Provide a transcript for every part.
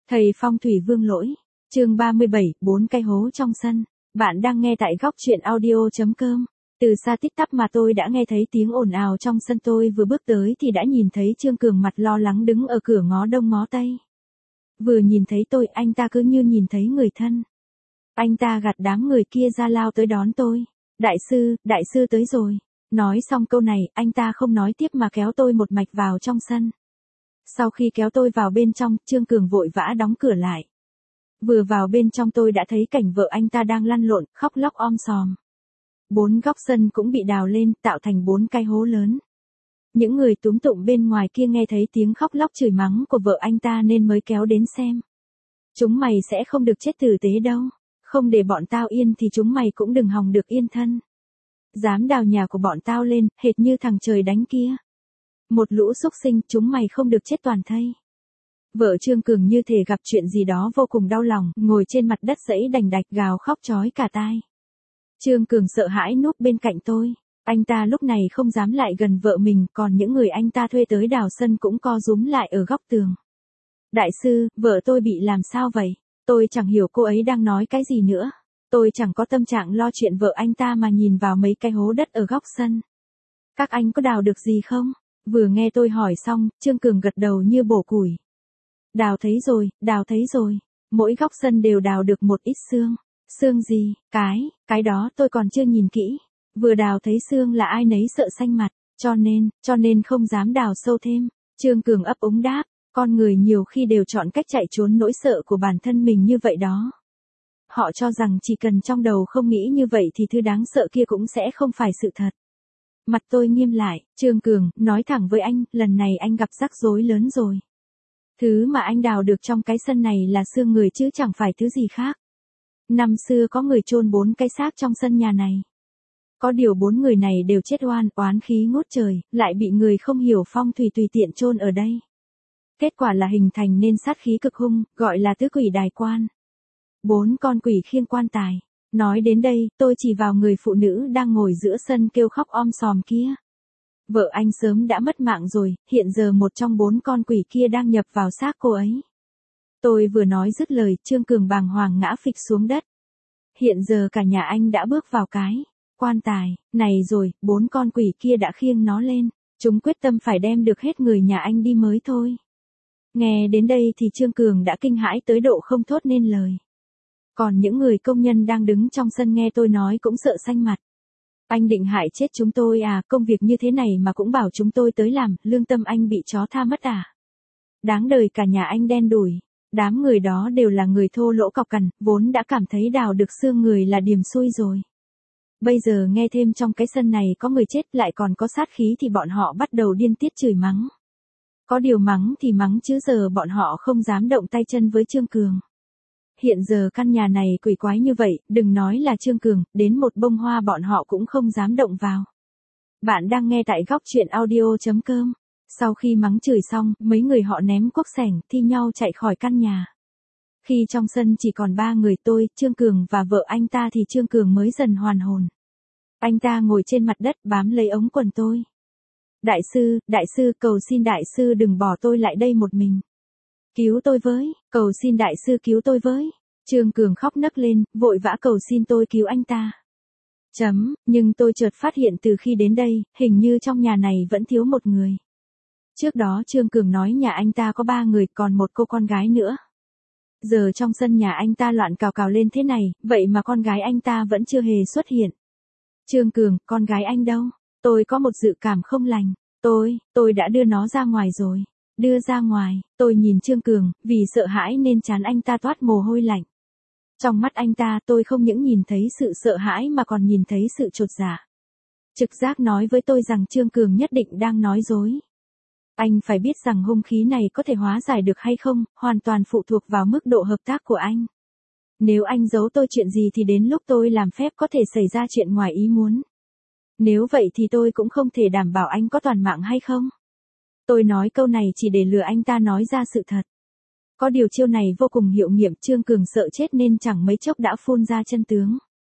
Thầy phong thủy Vương Lỗi, chương 37, 4 cái hố trong sân. Bạn đang nghe tại góc truyện audio.com. Từ xa tít tắp mà tôi đã nghe thấy tiếng ồn ào trong sân, tôi vừa bước tới thì đã nhìn thấy Trương Cường mặt lo lắng đứng ở cửa ngó đông ngó tây. Vừa nhìn thấy tôi, anh ta cứ như nhìn thấy người thân. Anh ta gạt đám người kia ra lao tới đón tôi. Đại sư tới rồi. Nói xong câu này, anh ta không nói tiếp mà kéo tôi một mạch vào trong sân. Sau khi kéo tôi vào bên trong, Trương Cường vội vã đóng cửa lại. Vừa vào bên trong tôi đã thấy cảnh vợ anh ta đang lăn lộn, khóc lóc om sòm. 4 góc sân cũng bị đào lên, tạo thành 4 cái hố lớn. Những người túm tụm bên ngoài kia nghe thấy tiếng khóc lóc chửi mắng của vợ anh ta nên mới kéo đến xem. Chúng mày sẽ không được chết tử tế đâu. Không để bọn tao yên thì chúng mày cũng đừng hòng được yên thân. Dám đào nhà của bọn tao lên, hệt như thằng trời đánh kia. Một lũ súc sinh, chúng mày không được chết toàn thây. Vợ Trương Cường như thể gặp chuyện gì đó vô cùng đau lòng, ngồi trên mặt đất giãy đành đạch gào khóc chói cả tai. Trương Cường sợ hãi núp bên cạnh tôi. Anh ta lúc này không dám lại gần vợ mình, còn những người anh ta thuê tới đào sân cũng co rúm lại ở góc tường. Đại sư, vợ tôi bị làm sao vậy? Tôi chẳng hiểu cô ấy đang nói cái gì nữa. Tôi chẳng có tâm trạng lo chuyện vợ anh ta mà nhìn vào mấy cái hố đất ở góc sân. Các anh có đào được gì không? Vừa nghe tôi hỏi xong, Trương Cường gật đầu như bổ củi. Đào thấy rồi. Mỗi góc sân đều đào được một ít xương. Xương gì? Cái đó tôi còn chưa nhìn kỹ. Vừa đào thấy xương là ai nấy sợ xanh mặt, cho nên không dám đào sâu thêm. Trương Cường ấp úng đáp, con người nhiều khi đều chọn cách chạy trốn nỗi sợ của bản thân mình như vậy đó. Họ cho rằng chỉ cần trong đầu không nghĩ như vậy thì thứ đáng sợ kia cũng sẽ không phải sự thật. Mặt tôi nghiêm lại, Trương Cường, nói thẳng với anh, lần này anh gặp rắc rối lớn rồi. Thứ mà anh đào được trong cái sân này là xương người chứ chẳng phải thứ gì khác. Năm xưa có người chôn 4 cái xác trong sân nhà này. Có điều 4 người này đều chết oán khí ngút trời, lại bị người không hiểu phong thủy tùy tiện chôn ở đây. Kết quả là hình thành nên sát khí cực hung, gọi là tứ quỷ đài quan. 4 con quỷ khiêng quan tài. Nói đến đây, tôi chỉ vào người phụ nữ đang ngồi giữa sân kêu khóc om sòm kia. Vợ anh sớm đã mất mạng rồi, hiện giờ một trong 4 con quỷ kia đang nhập vào xác cô ấy. Tôi vừa nói dứt lời, Trương Cường bàng hoàng ngã phịch xuống đất. Hiện giờ cả nhà anh đã bước vào cái quan tài này rồi, 4 con quỷ kia đã khiêng nó lên. Chúng quyết tâm phải đem được hết người nhà anh đi mới thôi. Nghe đến đây thì Trương Cường đã kinh hãi tới độ không thốt nên lời. Còn những người công nhân đang đứng trong sân nghe tôi nói cũng sợ xanh mặt. Anh định hại chết chúng tôi à, công việc như thế này mà cũng bảo chúng tôi tới làm, lương tâm anh bị chó tha mất à? Đáng đời cả nhà anh đen đủi. Đám người đó đều là người thô lỗ cọc cằn, vốn đã cảm thấy đào được xương người là điềm xui rồi. Bây giờ nghe thêm trong cái sân này có người chết lại còn có sát khí thì bọn họ bắt đầu điên tiết chửi mắng. Có điều mắng thì mắng chứ giờ bọn họ không dám động tay chân với Trương Cường. Hiện giờ căn nhà này quỷ quái như vậy, đừng nói là Trương Cường, đến một bông hoa bọn họ cũng không dám động vào. Bạn đang nghe tại góc truyện audio.com. Sau khi mắng chửi xong, mấy người họ ném cuốc sẻng, thi nhau chạy khỏi căn nhà. Khi trong sân chỉ còn 3 người tôi, Trương Cường và vợ anh ta thì Trương Cường mới dần hoàn hồn. Anh ta ngồi trên mặt đất bám lấy ống quần tôi. Đại sư, cầu xin đại sư đừng bỏ tôi lại đây một mình. Cứu tôi với, cầu xin đại sư cứu tôi với. Trương Cường khóc nấc lên, vội vã cầu xin tôi cứu anh ta. Nhưng tôi chợt phát hiện từ khi đến đây, hình như trong nhà này vẫn thiếu một người. Trước đó Trương Cường nói nhà anh ta có 3 người, còn một cô con gái nữa. Giờ trong sân nhà anh ta loạn cào cào lên thế này, vậy mà con gái anh ta vẫn chưa hề xuất hiện. Trương Cường, con gái anh đâu? Tôi có một dự cảm không lành. Tôi đã đưa nó ra ngoài rồi. Đưa ra ngoài, tôi nhìn Trương Cường, vì sợ hãi nên trán anh ta toát mồ hôi lạnh. Trong mắt anh ta tôi không những nhìn thấy sự sợ hãi mà còn nhìn thấy sự chột dạ. Trực giác nói với tôi rằng Trương Cường nhất định đang nói dối. Anh phải biết rằng hung khí này có thể hóa giải được hay không, hoàn toàn phụ thuộc vào mức độ hợp tác của anh. Nếu anh giấu tôi chuyện gì thì đến lúc tôi làm phép có thể xảy ra chuyện ngoài ý muốn. Nếu vậy thì tôi cũng không thể đảm bảo anh có toàn mạng hay không. Tôi nói câu này chỉ để lừa anh ta nói ra sự thật. Có điều chiêu này vô cùng hiệu nghiệm, Trương Cường sợ chết nên chẳng mấy chốc đã phun ra chân tướng.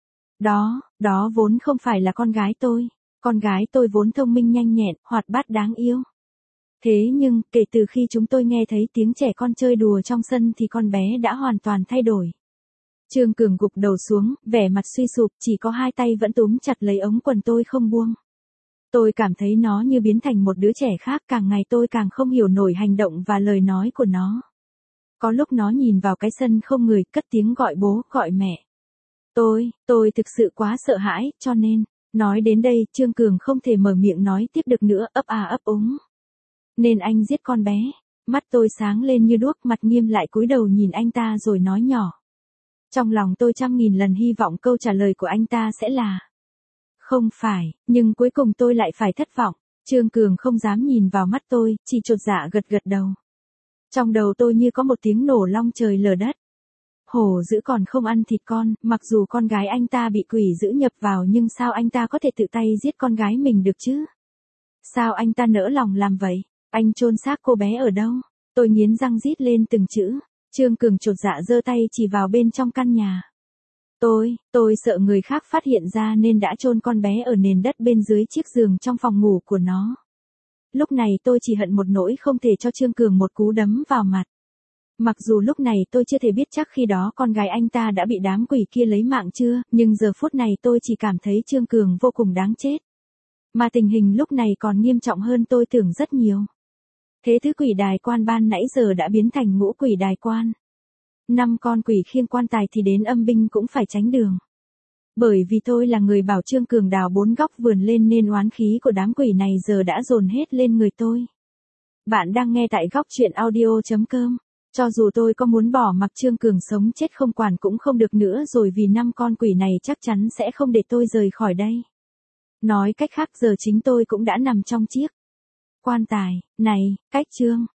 Đó vốn không phải là con gái tôi. Con gái tôi vốn thông minh nhanh nhẹn, hoạt bát đáng yêu. Thế nhưng, kể từ khi chúng tôi nghe thấy tiếng trẻ con chơi đùa trong sân thì con bé đã hoàn toàn thay đổi. Trương Cường gục đầu xuống, vẻ mặt suy sụp, chỉ có hai tay vẫn túm chặt lấy ống quần tôi không buông. Tôi cảm thấy nó như biến thành một đứa trẻ khác, càng ngày tôi càng không hiểu nổi hành động và lời nói của nó. Có lúc nó nhìn vào cái sân không người, cất tiếng gọi bố, gọi mẹ. Tôi thực sự quá sợ hãi, cho nên, nói đến đây, Trương Cường không thể mở miệng nói tiếp được nữa, ấp à ấp úng. Nên anh giết con bé. Mắt tôi sáng lên như đuốc, mặt nghiêm lại cúi đầu nhìn anh ta rồi nói nhỏ. Trong lòng tôi 100.000 lần hy vọng câu trả lời của anh ta sẽ là không phải, nhưng cuối cùng tôi lại phải thất vọng. Trương Cường không dám nhìn vào mắt tôi, chỉ chột dạ gật gật đầu. Trong đầu tôi như có một tiếng nổ long trời lở đất. Hổ dữ còn không ăn thịt con, mặc dù con gái anh ta bị quỷ dữ nhập vào nhưng sao anh ta có thể tự tay giết con gái mình được chứ? Sao anh ta nỡ lòng làm vậy? Anh chôn xác cô bé ở đâu? Tôi nghiến răng rít lên từng chữ. Trương Cường chột dạ giơ tay chỉ vào bên trong căn nhà. Tôi sợ người khác phát hiện ra nên đã chôn con bé ở nền đất bên dưới chiếc giường trong phòng ngủ của nó. Lúc này tôi chỉ hận một nỗi không thể cho Trương Cường một cú đấm vào mặt. Mặc dù lúc này tôi chưa thể biết chắc khi đó con gái anh ta đã bị đám quỷ kia lấy mạng chưa, nhưng giờ phút này tôi chỉ cảm thấy Trương Cường vô cùng đáng chết. Mà tình hình lúc này còn nghiêm trọng hơn tôi tưởng rất nhiều. Thế thứ quỷ đài quan ban nãy giờ đã biến thành ngũ quỷ đài quan. 5 con quỷ khiêng quan tài thì đến âm binh cũng phải tránh đường. Bởi vì tôi là người bảo Trương Cường đào 4 góc vườn lên nên oán khí của đám quỷ này giờ đã dồn hết lên người tôi. Bạn đang nghe tại góc truyện audio.com. Cho dù tôi có muốn bỏ mặc Trương Cường sống chết không quản cũng không được nữa rồi vì 5 con quỷ này chắc chắn sẽ không để tôi rời khỏi đây. Nói cách khác giờ chính tôi cũng đã nằm trong chiếc quan tài này, cách Trương